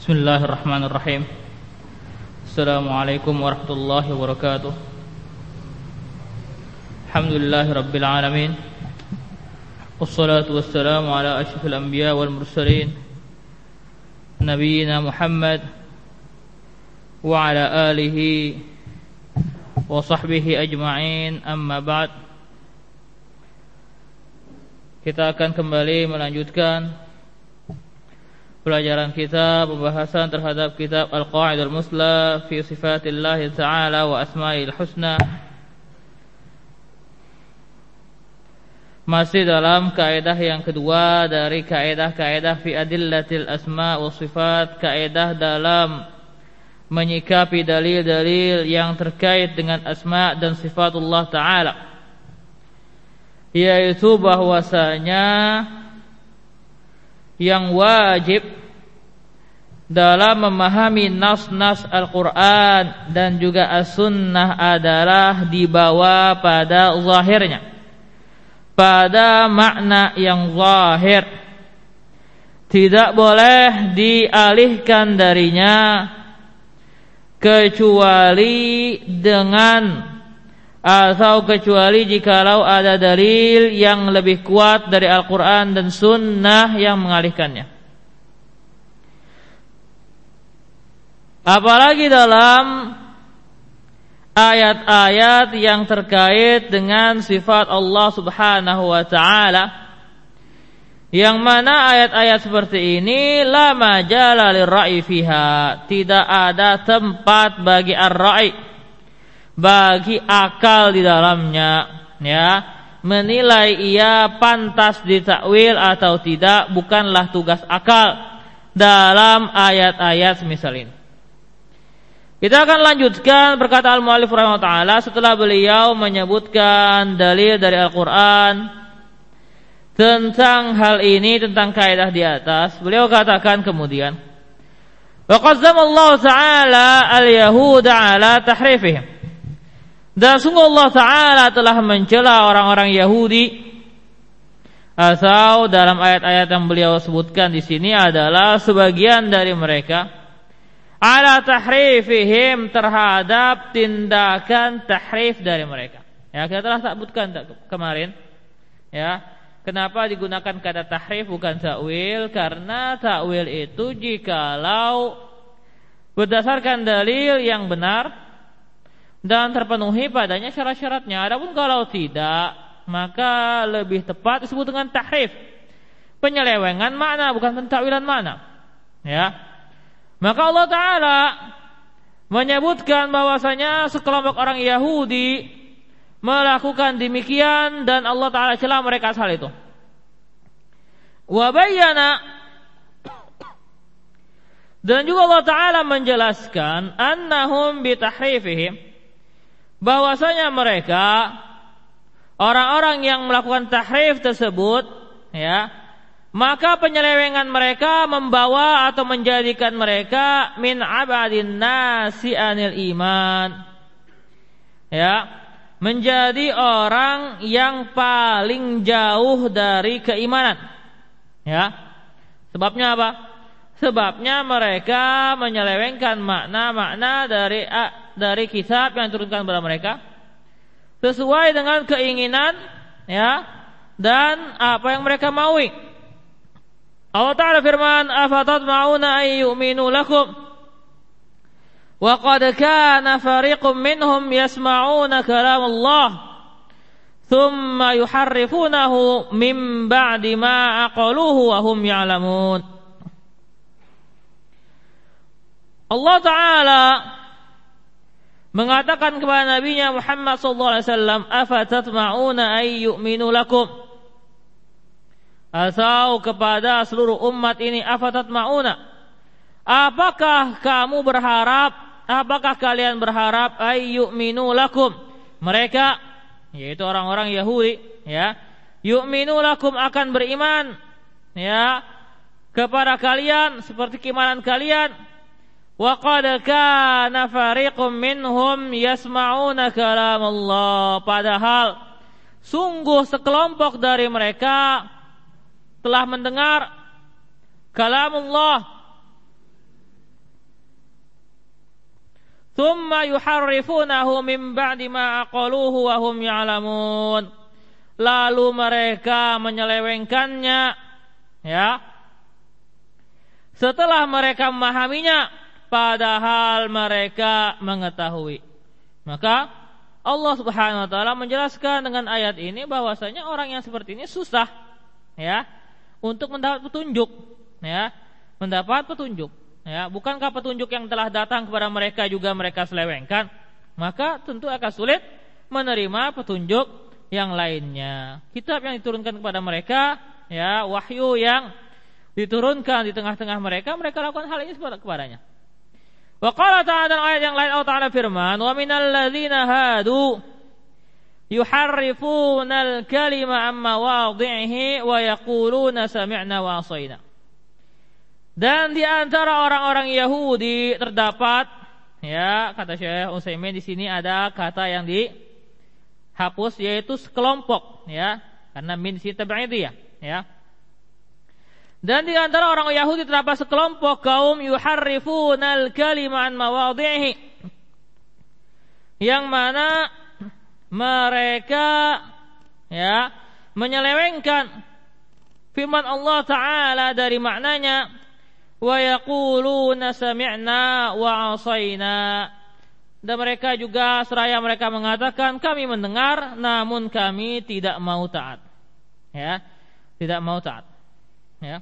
Bismillahirrahmanirrahim. Assalamualaikum warahmatullahi wabarakatuh. Alhamdulillahirabbil alamin. Wassalatu wassalamu ala asyrafil anbiya wal mursalin nabiyina Muhammad wa ala alihi wa sahbihi ajma'in. Amma ba'd. Kita akan kembali melanjutkan pelajaran kita, pembahasan terhadap kitab Al-Qa'idah Al-Musla fi Sifatillah Ta'ala wa Asma'il Husna. Masih dalam kaidah yang kedua dari kaidah-kaidah fi adillatil asma' wa sifat, kaidah dalam menyikapi dalil-dalil yang terkait dengan asma' dan sifatullah Ta'ala, yaitu bahwasanya yang wajib dalam memahami nas-nas Al-Quran dan juga As-Sunnah adalah dibawa pada zahirnya, pada makna yang zahir, tidak boleh dialihkan darinya kecuali kecuali jikalau ada dalil yang lebih kuat dari Al-Quran dan Sunnah yang mengalihkannya. Apalagi dalam ayat-ayat yang terkait dengan sifat Allah Subhanahu wa Ta'ala, yang mana ayat-ayat seperti ini la majala lirra'i fiha, tidak ada tempat bagi ar-ra'i, bagi akal di dalamnya, ya, menilai ia pantas ditakwil atau tidak bukanlah tugas akal dalam ayat-ayat semisal ini. Kita akan lanjutkan perkataan al-mu'allif rahimahullah setelah beliau menyebutkan dalil dari Al-Quran tentang hal ini, tentang kaidah di atas. Beliau katakan kemudian, wa qazzamallahu ta'ala al-yahuda ala tahrifihim, dan sungguh Allah Ta'ala telah mencela orang-orang Yahudi, atau dalam ayat-ayat yang beliau sebutkan di sini adalah sebagian dari mereka, ala tahrifihim, terhadap tindakan tahrif dari mereka. Ya, kita telah sebutkan kemarin, ya, kenapa digunakan kata tahrif bukan ta'wil? Karena ta'wil itu jikalau berdasarkan dalil yang benar dan terpenuhi padanya syarat-syaratnya. Adapun kalau tidak, maka lebih tepat disebut dengan tahrif, penyelewengan makna, bukan pentakwilan makna. Ya, maka Allah Ta'ala menyebutkan bahwasanya sekelompok orang Yahudi melakukan demikian, dan Allah Ta'ala celah mereka atas hal itu. Wa bayyana, dan juga Allah Ta'ala menjelaskan annahum bitahrifihim, bahwasanya mereka orang-orang yang melakukan tahrif tersebut, ya, maka penyelewengan mereka membawa atau menjadikan mereka min abadin nasi anil iman, ya, menjadi orang yang paling jauh dari keimanan. Ya, sebabnya apa? Sebabnya mereka menyelewengkan makna-makna dari kitab yang diturunkan kepada mereka sesuai dengan keinginan, ya, dan apa yang mereka maui. Allah Ta'ala firman, afatatma'una ay yu'minu lakum wa qad kana fariqum minhum yasma'una kalam Allah thumma yuharrifunahu min ba'di ma aqaluhu wa hum ya'lamun. Allah Ta'ala mengatakan kepada Nabi-Nya Muhammad SAW, afatatma'una ay yu'minu lakum, atau kepada seluruh umat ini, afatatma'una, apakah kamu berharap, apakah kalian berharap, ay yu'minu lakum, mereka, yaitu orang-orang Yahudi, ya, yu'minu lakum, akan beriman, ya, kepada kalian seperti keimanan kalian. Wa qad kana fariqum minhum yasma'una kalam Allah, padahal sungguh sekelompok dari mereka telah mendengar kalam Allah, Tsumma yuharrifunahu min ba'di ma aqaluhu wa hum ya'lamun. Lalu mereka menyelewengkannya, ya, setelah mereka memahaminya padahal mereka mengetahui. Maka Allah Subhanahu wa taala menjelaskan dengan ayat ini bahwasanya orang yang seperti ini susah, ya, untuk mendapat petunjuk, ya, mendapat petunjuk. Ya, bukankah petunjuk yang telah datang kepada mereka juga mereka selewengkan? Maka tentu akan sulit menerima petunjuk yang lainnya. Kitab yang diturunkan kepada mereka, ya, wahyu yang diturunkan di tengah-tengah mereka, mereka lakukan hal ini kepadanya. Wa qala ta'ala, dalam ayat yang lain Allah Ta'ala firman, wa minal ladzina hadu yuharrifunal kalima amma wadhihi wa yaquluna sami'na wa 'asayna. Dan di antara orang-orang Yahudi terdapat, ya, kata Syekh Utsaimin di sini ada kata yang dihapus yaitu sekelompok, ya, karena min si tabi'idiyah, ya. Dan di antara orang Yahudi terdapat sekelompok kaum yuharrifunal kalima an mawadhihi, yang mana mereka, ya, menyelewengkan firman Allah Ta'ala dari maknanya. Wa yaquluna sami'na wa 'asayna. Dan mereka juga seraya mereka mengatakan kami mendengar namun kami tidak mau taat. Ya, tidak mau taat. Ya.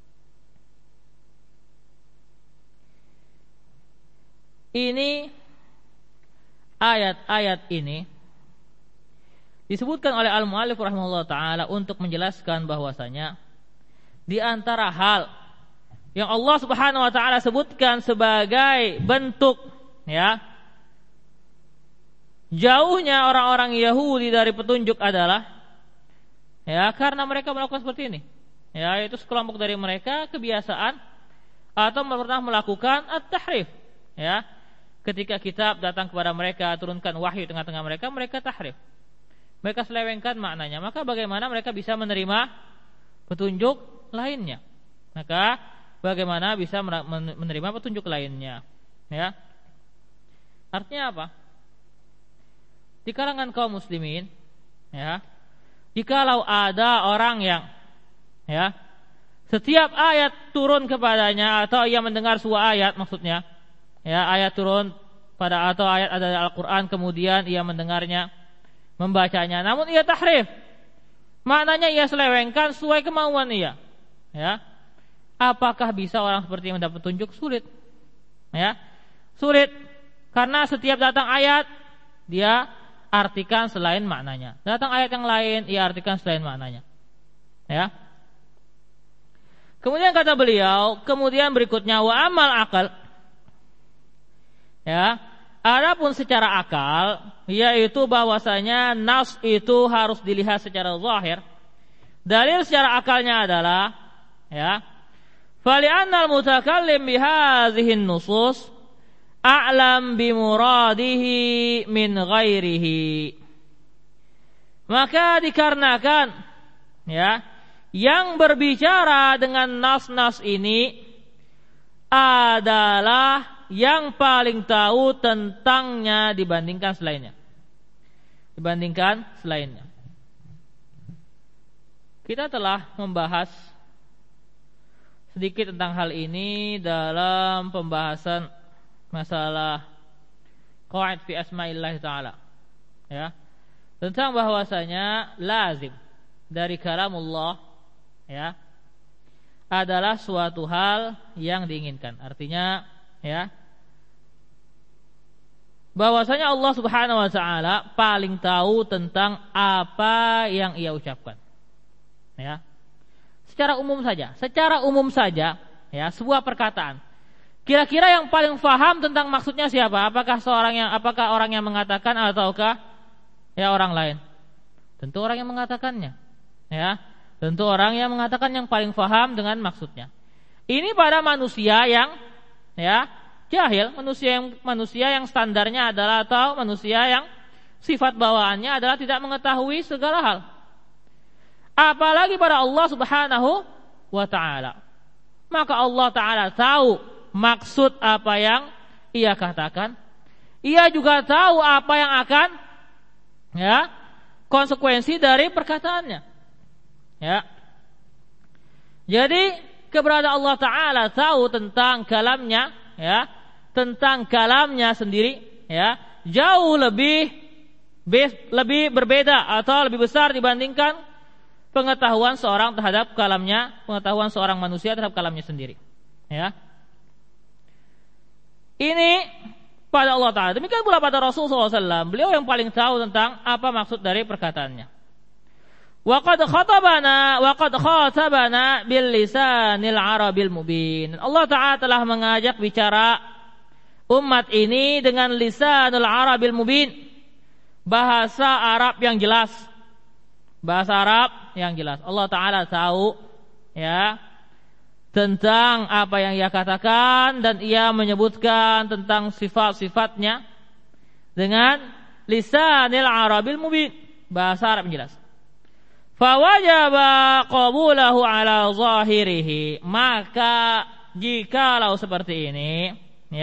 Ini ayat-ayat ini disebutkan oleh al-mu'allif rahimahullah taala untuk menjelaskan bahwasanya di antara hal yang Allah Subhanahu wa taala sebutkan sebagai bentuk, ya, jauhnya orang-orang Yahudi dari petunjuk adalah, ya, karena mereka melakukan seperti ini. Ya, itu sekelompok dari mereka kebiasaan atau pernah melakukan at-tahrif, ya. Ketika kitab datang kepada mereka, turunkan wahyu tengah-tengah mereka, mereka tahrif. Mereka selewengkan maknanya. Maka bagaimana mereka bisa menerima petunjuk lainnya? Maka bagaimana bisa menerima petunjuk lainnya, ya? Artinya apa? Di kalangan kaum muslimin, ya, jikalau ada orang yang, ya, setiap ayat turun kepadanya atau ia mendengar sebuah ayat, maksudnya, ya, ayat turun pada atau ayat ada dalam Al-Qur'an, kemudian ia mendengarnya, membacanya, namun ia tahrif, maknanya ia selewengkan sesuai kemauan ia, ya. Apakah bisa orang seperti ini mendapat petunjuk? Sulit, ya, sulit, karena setiap datang ayat dia artikan selain maknanya, datang ayat yang lain ia artikan selain maknanya, ya. Kemudian kata beliau, kemudian berikutnya wa amal akal, ya, adapun secara akal, yaitu bahwasanya nas itu harus dilihat secara zahir. Dalil secara akalnya adalah, ya, fali'anna al-mutakallim bihadhihi an-nusus a'lam bimuradihi min ghairihi. Maka dikarenakan, ya, yang berbicara dengan nas-nas ini adalah yang paling tahu tentangnya dibandingkan selainnya. Kita telah membahas sedikit tentang hal ini dalam pembahasan masalah qawaid fi asma'illah ta'ala, ya, tentang bahwasanya lazim dari kalamullah, ya, adalah suatu hal yang diinginkan. Artinya, ya, bahwasanya Allah Subhanahu wa taala paling tahu tentang apa yang ia ucapkan, ya. Secara umum saja, ya, sebuah perkataan. Kira-kira yang paling faham tentang maksudnya siapa? Apakah orang yang mengatakan ataukah, ya, orang lain? Tentu orang yang mengatakannya, ya. Tentu orang yang mengatakan yang paling faham dengan maksudnya. Ini pada manusia yang, ya, jahil, manusia yang standarnya adalah, atau manusia yang sifat bawaannya adalah tidak mengetahui segala hal. Apalagi pada Allah Subhanahu wa ta'ala. Maka Allah Ta'ala tahu maksud apa yang ia katakan. ia juga tahu apa yang akan konsekuensi dari perkataannya. Ya. Jadi keberadaan Allah Ta'ala tahu tentang kalamnya, tentang kalamnya sendiri, jauh lebih berbeda atau lebih besar dibandingkan pengetahuan seorang terhadap kalamnya, pengetahuan seorang manusia terhadap kalamnya sendiri. Ya. Ini pada Allah Ta'ala. Demikian pula pada Rasulullah SAW. Beliau yang paling tahu tentang apa maksud dari perkataannya. Wa qad khatabana bil lisanil arabil mubin. Allah Ta'ala telah mengajak bicara umat ini dengan lisanul arabil mubin, bahasa Arab yang jelas. Bahasa Arab yang jelas. Allah Ta'ala tahu tentang apa yang ia katakan, dan ia menyebutkan tentang sifat-sifatnya dengan lisanil arabil mubin, bahasa Arab yang jelas. Fawajaba qabulahu ala zahirihi, maka jikalau seperti ini,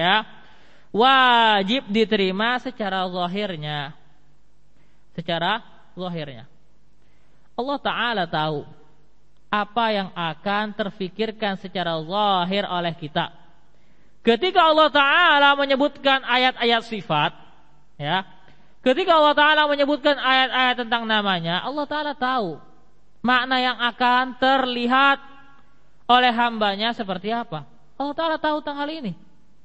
wajib diterima secara zahirnya. Secara zahirnya. Allah Ta'ala tahu apa yang akan terfikirkan secara zahir oleh kita. Ketika Allah Ta'ala menyebutkan ayat-ayat sifat, ketika Allah Ta'ala menyebutkan ayat-ayat tentang namanya, Allah Ta'ala tahu makna yang akan terlihat oleh hambanya seperti apa. Allah Ta'ala tahu tentang hal ini.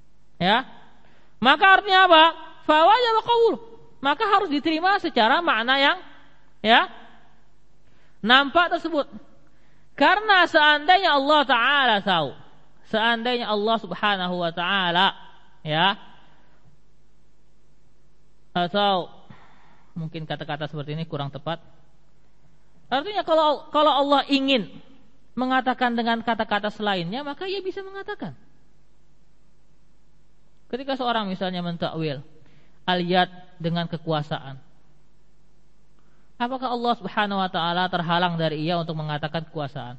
Maka artinya apa? Fawajaba qabul. Maka harus diterima secara makna yang nampak tersebut. Karena seandainya Allah Ta'ala tahu, seandainya Allah Subhanahu wa Ta'ala atau mungkin kata-kata seperti ini kurang tepat. Artinya kalau Allah ingin mengatakan dengan kata-kata selainnya, maka ia bisa mengatakan. Ketika seorang misalnya mentakwil al-yad dengan kekuasaan, apakah Allah Subhanahu wa Ta'ala terhalang dari ia untuk mengatakan kekuasaan?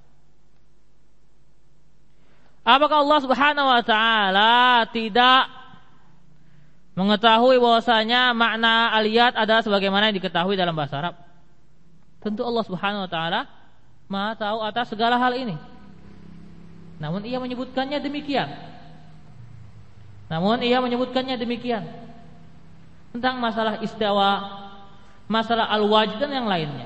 Apakah Allah Subhanahu wa Ta'ala tidak mengetahui bahwasanya makna al-yad adalah sebagaimana yang diketahui dalam bahasa Arab? Tentu Allah Subhanahu wa Ta'ala Maha tahu atas segala hal ini. Namun ia menyebutkannya demikian. Tentang masalah istiwa, masalah al-wajid dan yang lainnya.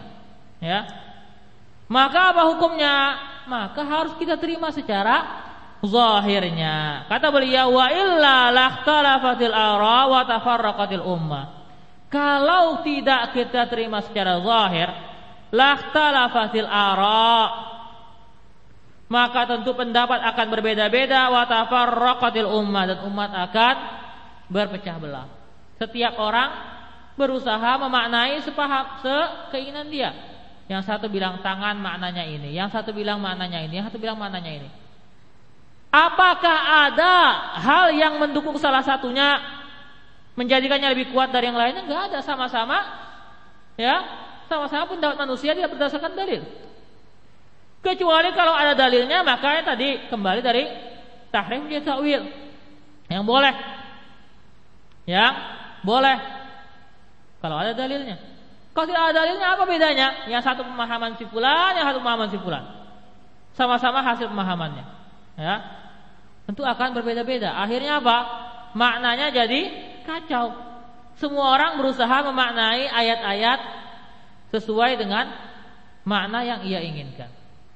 Maka apa hukumnya? Maka harus kita terima secara zahirnya. Kata beliau, wa illa lakhtalafatil ara wa tafarraqatil ummah. Kalau tidak kita terima secara zahir, lakhtalafatil ara, maka tentu pendapat akan berbeda-beda, wa tafarraqatil ummah, dan umat akan berpecah belah. Setiap orang berusaha memaknai sekeinginan dia. Yang satu bilang tangan maknanya ini, yang satu bilang maknanya ini, yang satu bilang maknanya ini. Apakah ada hal yang mendukung salah satunya menjadikannya lebih kuat dari yang lainnya? Enggak ada, sama-sama sama-sama pendapat manusia tidak berdasarkan dalil. Kecuali kalau ada dalilnya, maka tadi kembali dari tahrif menjadi ta'wil. Yang boleh. Kalau ada dalilnya. Kalau tidak ada dalilnya, apa bedanya? Yang satu pemahaman si fulan, yang satu pemahaman si fulan. Sama-sama hasil pemahamannya. Tentu akan berbeda-beda. Akhirnya apa? Maknanya jadi kacau. Semua orang berusaha memaknai ayat-ayat sesuai dengan makna yang ia inginkan.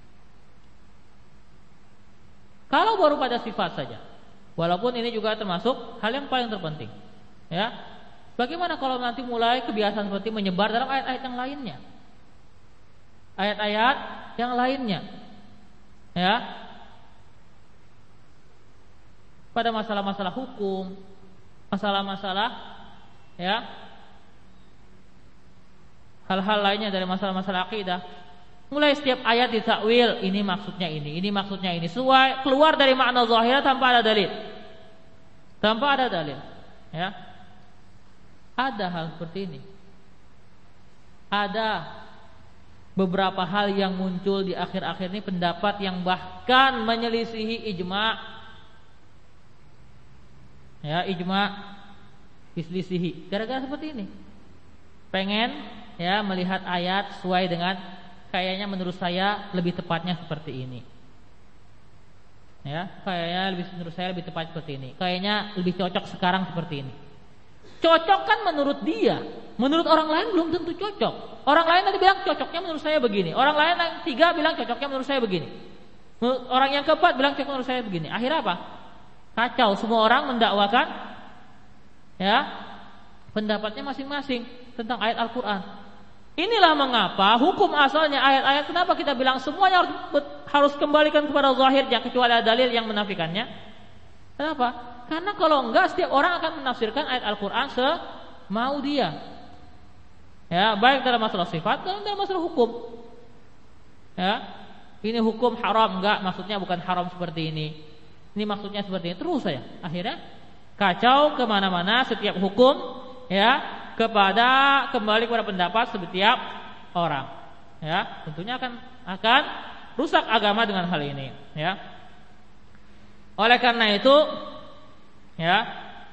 Kalau baru pada sifat saja, walaupun ini juga termasuk hal yang paling terpenting, bagaimana kalau nanti mulai kebiasaan seperti menyebar dalam ayat-ayat yang lainnya, ayat-ayat yang lainnya, pada masalah-masalah hukum, masalah-masalah hal-hal lainnya dari masalah-masalah akidah. Mulai setiap ayat ditakwil, ini maksudnya ini maksudnya ini, sesuai keluar dari makna zahir tanpa ada dalil. Ada hal seperti ini. Ada beberapa hal yang muncul di akhir-akhir ini, pendapat yang bahkan menyelisihi ijma'. Ijma'. diselisihi gara-gara seperti ini. Pengen ya melihat ayat sesuai dengan kayaknya menurut saya lebih tepatnya seperti ini. Ya, kayaknya menurut saya lebih tepat seperti ini. Kayaknya lebih cocok sekarang seperti ini. Cocok kan menurut dia, menurut orang lain belum tentu cocok. Orang lain tadi bilang cocoknya menurut saya begini. Orang lain yang tiga bilang cocoknya menurut saya begini. Orang yang keempat bilang cocok menurut saya begini. Akhirnya apa? Kacau, semua orang mendakwakan ya pendapatnya masing-masing tentang ayat Al-Quran. Inilah mengapa hukum asalnya ayat-ayat, kenapa kita bilang semuanya harus kembalikan kepada zahirnya kecuali ada dalil yang menafikannya. Kenapa? Karena kalau enggak setiap orang akan menafsirkan ayat Al-Quran semau dia. Ya, baik dalam masalah sifat dan dalam masalah hukum. Ya, ini hukum haram, enggak, maksudnya bukan haram seperti ini. Ini maksudnya seperti ini, terus saya. Akhirnya kacau kemana-mana setiap hukum, ya, kembali kepada pendapat setiap orang. Ya, tentunya akan rusak agama dengan hal ini. Ya, oleh karena itu, ya,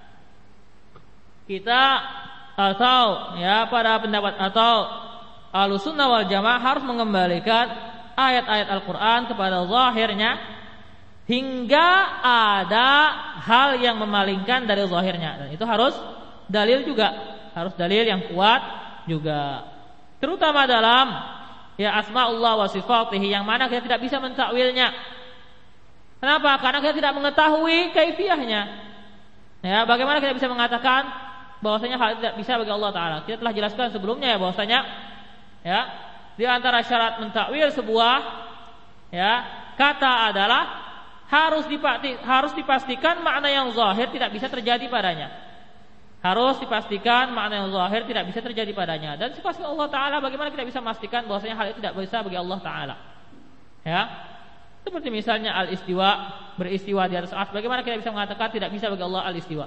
kita atau ya pada pendapat atau Ahlussunnah wal Jamaah harus mengembalikan ayat-ayat Al-Quran kepada zahirnya hingga ada hal yang memalingkan dari zahirnya, dan itu harus dalil juga, harus dalil yang kuat juga, terutama dalam ya asmaullah wa sifatihi yang mana kita tidak bisa mentakwilnya. Kenapa? Karena kita tidak mengetahui kaifiyahnya. Ya, bagaimana kita bisa mengatakan bahwasanya hal itu tidak bisa bagi Allah Taala? Kita telah jelaskan sebelumnya ya bahwasanya ya di antara syarat mentakwil sebuah ya kata adalah harus dipastikan makna yang zahir tidak bisa terjadi padanya. Harus dipastikan makna yang zahir tidak bisa terjadi padanya. Dan sifat Allah Taala, bagaimana kita bisa memastikan bahwasanya hal itu tidak bisa bagi Allah Taala? Ya, seperti misalnya al-istiwa, beristiwa di atas arsy. Bagaimana kita bisa mengatakan tidak bisa bagi Allah al-istiwa?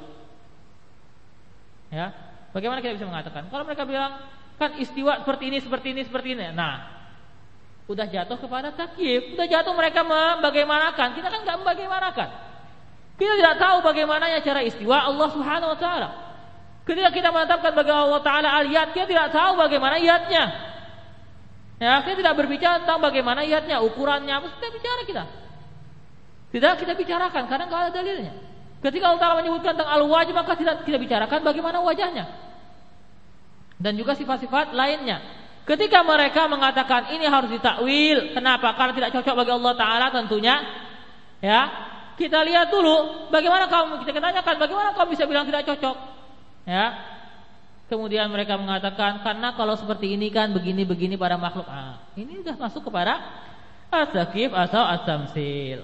Ya, bagaimana kita bisa mengatakan? Kalau mereka bilang kan istiwa seperti ini, seperti ini, seperti ini. Nah, udah jatuh kepada takyif, udah jatuh mereka membagaimanakan. Kita kan nggak membagaimanakan. Kita tidak tahu bagaimana cara istiwa Allah Subhanahu Wa Taala. Ketika kita menetapkan bagi Allah Taala al-yad, kita tidak tahu bagaimana yadnya. Ya, kita tidak berbicara tentang bagaimana yadnya, ukurannya, apa tidak bicara kita. Tidak kita bicarakan karena nggak ada dalilnya. Ketika Allah Taala menyebutkan tentang al-wajh, maka tidak kita bicarakan bagaimana wajahnya. Dan juga sifat-sifat lainnya. Ketika mereka mengatakan ini harus ditakwil, kenapa? Karena tidak cocok bagi Allah Taala tentunya. Ya, kita lihat dulu bagaimana kita tanyakan bagaimana kamu bisa bilang tidak cocok? Ya. Kemudian mereka mengatakan karena kalau seperti ini kan begini-begini pada makhluk. Ini sudah masuk kepada at-takyif atau at-tamtsil.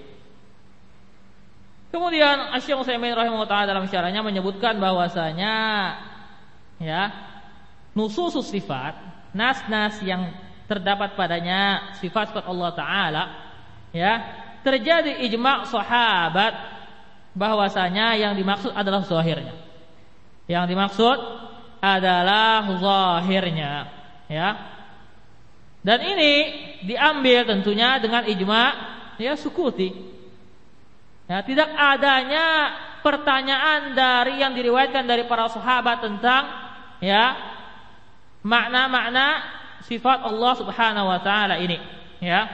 Kemudian Asy-Syaikh Utsaimin rahimahullah taala dalam syarahnya menyebutkan bahwasanya ya, nususus sifat, nas-nas yang terdapat padanya sifat-sifat Allah Taala, ya, terjadi ijma' sahabat bahwasanya yang dimaksud adalah zahirnya. Yang dimaksud adalah zahirnya, ya. Dan ini diambil tentunya dengan ijma' ya sukuti. Ya, tidak adanya pertanyaan dari yang diriwayatkan dari para sahabat tentang ya makna-makna sifat Allah Subhanahu wa taala ini, ya.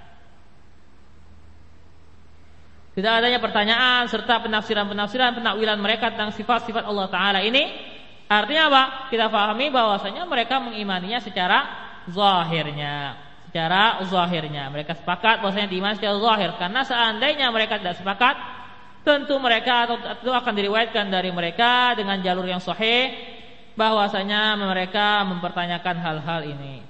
Tidak adanya pertanyaan serta penafsiran-penafsiran, penakwilan mereka tentang sifat-sifat Allah Taala ini. Artinya apa? Kita pahami bahwasanya mereka mengimaninya secara zahirnya. Secara zahirnya mereka sepakat bahwasanya diimani secara zahir. Karena seandainya mereka tidak sepakat, tentu mereka atau akan diriwayatkan dari mereka dengan jalur yang sahih bahwasanya mereka mempertanyakan hal-hal ini.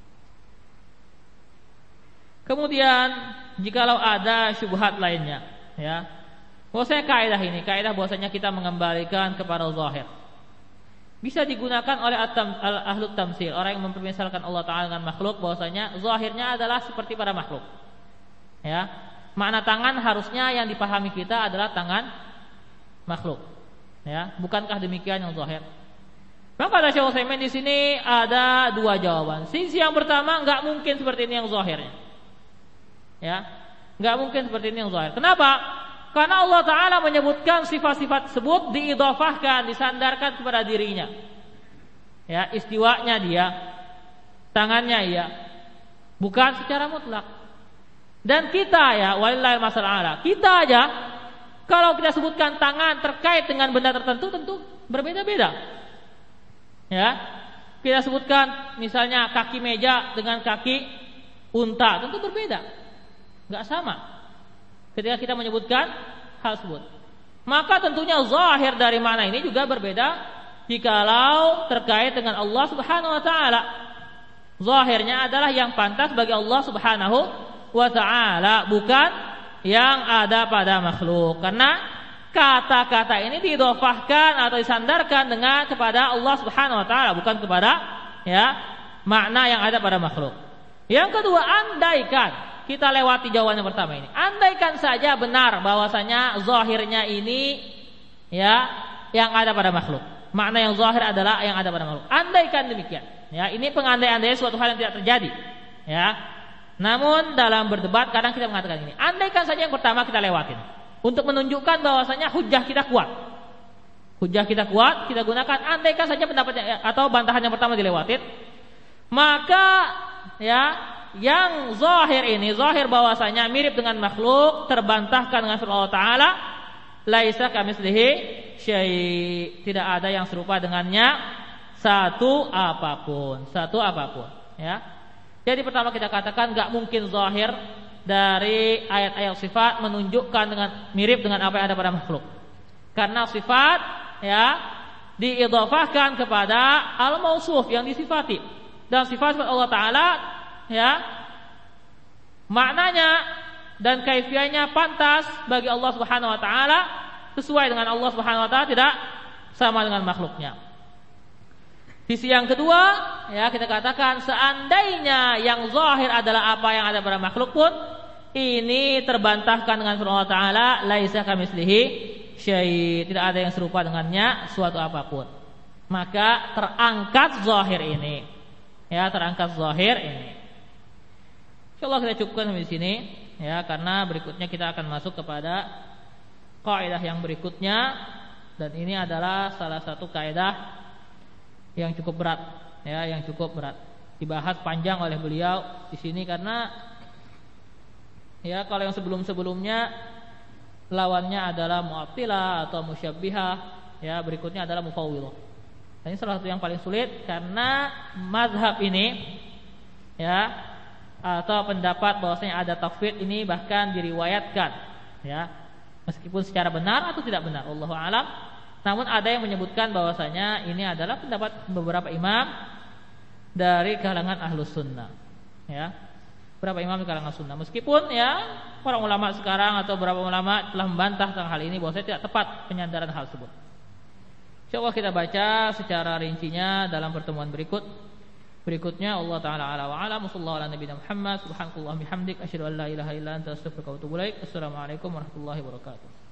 Kemudian jikalau ada syubhat lainnya, ya, bahwasanya kaidah bahwasanya kita mengembalikan kepada zahir bisa digunakan oleh ahlut tamtsil, orang yang mempermisalkan Allah Taala dengan makhluk, bahwasanya zahirnya adalah seperti pada makhluk. Ya, makna tangan harusnya yang dipahami kita adalah tangan makhluk. Ya, bukankah demikian yang zahir? Maka ada Syekh Utsaimin di sini ada dua jawaban. Sisi yang pertama, enggak mungkin seperti ini yang zahirnya. Ya, enggak mungkin seperti ini yang zahir. Kenapa? Karena Allah Ta'ala menyebutkan sifat-sifat tersebut diidhafahkan, disandarkan kepada dirinya. Ya, istiwanya dia, tangannya ia, bukan secara mutlak. Dan kita ya, walillahil masal a'la, kita aja kalau kita sebutkan tangan terkait dengan benda tertentu tentu berbeda-beda. Ya, kita sebutkan misalnya kaki meja dengan kaki unta tentu berbeda, nggak sama. Ketika kita menyebutkan hal tersebut, maka tentunya zahir dari makna ini juga berbeda jikalau terkait dengan Allah Subhanahu wa taala. Zahirnya adalah yang pantas bagi Allah Subhanahu wa taala, bukan yang ada pada makhluk. Karena kata-kata ini diidhafahkan atau disandarkan dengan kepada Allah Subhanahu wa taala, bukan kepada ya makna yang ada pada makhluk. Yang kedua, andaikan kita lewati jawaban yang pertama ini. Andaikan saja benar bahwasanya zahirnya ini ya yang ada pada makhluk. Makna yang zahir adalah yang ada pada makhluk. Andaikan demikian. Ya, ini pengandai-andaian suatu hal yang tidak terjadi. Ya. Namun dalam berdebat kadang kita mengatakan ini. Andaikan saja yang pertama kita lewatin untuk menunjukkan bahwasanya hujjah kita kuat. Hujjah kita kuat, kita gunakan. Andaikan saja pendapatnya atau bantahan yang pertama dilewatin, maka ya yang zahir ini, zahir bahwasanya mirip dengan makhluk, terbantahkan dengan firman Allah Ta'ala, laisa kamitslihi syai', tidak ada yang serupa dengannya satu apapun, ya. Jadi pertama kita katakan enggak mungkin zahir dari ayat-ayat sifat menunjukkan dengan mirip dengan apa yang ada pada makhluk. Karena sifat ya diidhafahkan kepada al-mausuf yang disifati. Dan sifat Allah Ta'ala ya maknanya dan kaifiahnya pantas bagi Allah Subhanahu wa taala, sesuai dengan Allah Subhanahu wa taala, tidak sama dengan makhluknya. Sisi yang kedua ya kita katakan seandainya yang zahir adalah apa yang ada pada makhluk pun ini terbantahkan dengan firman Allah Ta'ala, laisa kamitslihi syai', tidak ada yang serupa dengannya suatu apapun. Maka terangkat zahir ini. Ya, terangkat zahir ini. Insyaallah kita cukupkan sampai di sini ya, karena berikutnya kita akan masuk kepada kaidah yang berikutnya, dan ini adalah salah satu kaidah yang cukup berat ya, yang cukup berat. Dibahas panjang oleh beliau di sini karena ya kalau yang sebelum-sebelumnya lawannya adalah Mu'attilah atau Musyabbihah, ya berikutnya adalah Mufawwidhah. Dan ini salah satu yang paling sulit karena mazhab ini ya atau pendapat bahwasanya ada tafwid ini bahkan diriwayatkan ya, meskipun secara benar atau tidak benar Allahu a'lam. Namun ada yang menyebutkan bahwasanya ini adalah pendapat beberapa imam dari kalangan Ahlus Sunnah ya. Beberapa imam dari kalangan Sunnah, meskipun ya para ulama sekarang atau beberapa ulama telah membantah tentang hal ini bahwasanya tidak tepat penyandaran hal tersebut. Insyaallah kita baca secara rincinya dalam pertemuan berikutnya. Allah taala ala wa ala sallallahu ala nabiyina Muhammad subhanallahi bihamdik asyhadu an la ilaha illa anta astaghfiruka wa atubu ilaik. Assalamualaikum warahmatullahi wabarakatuh.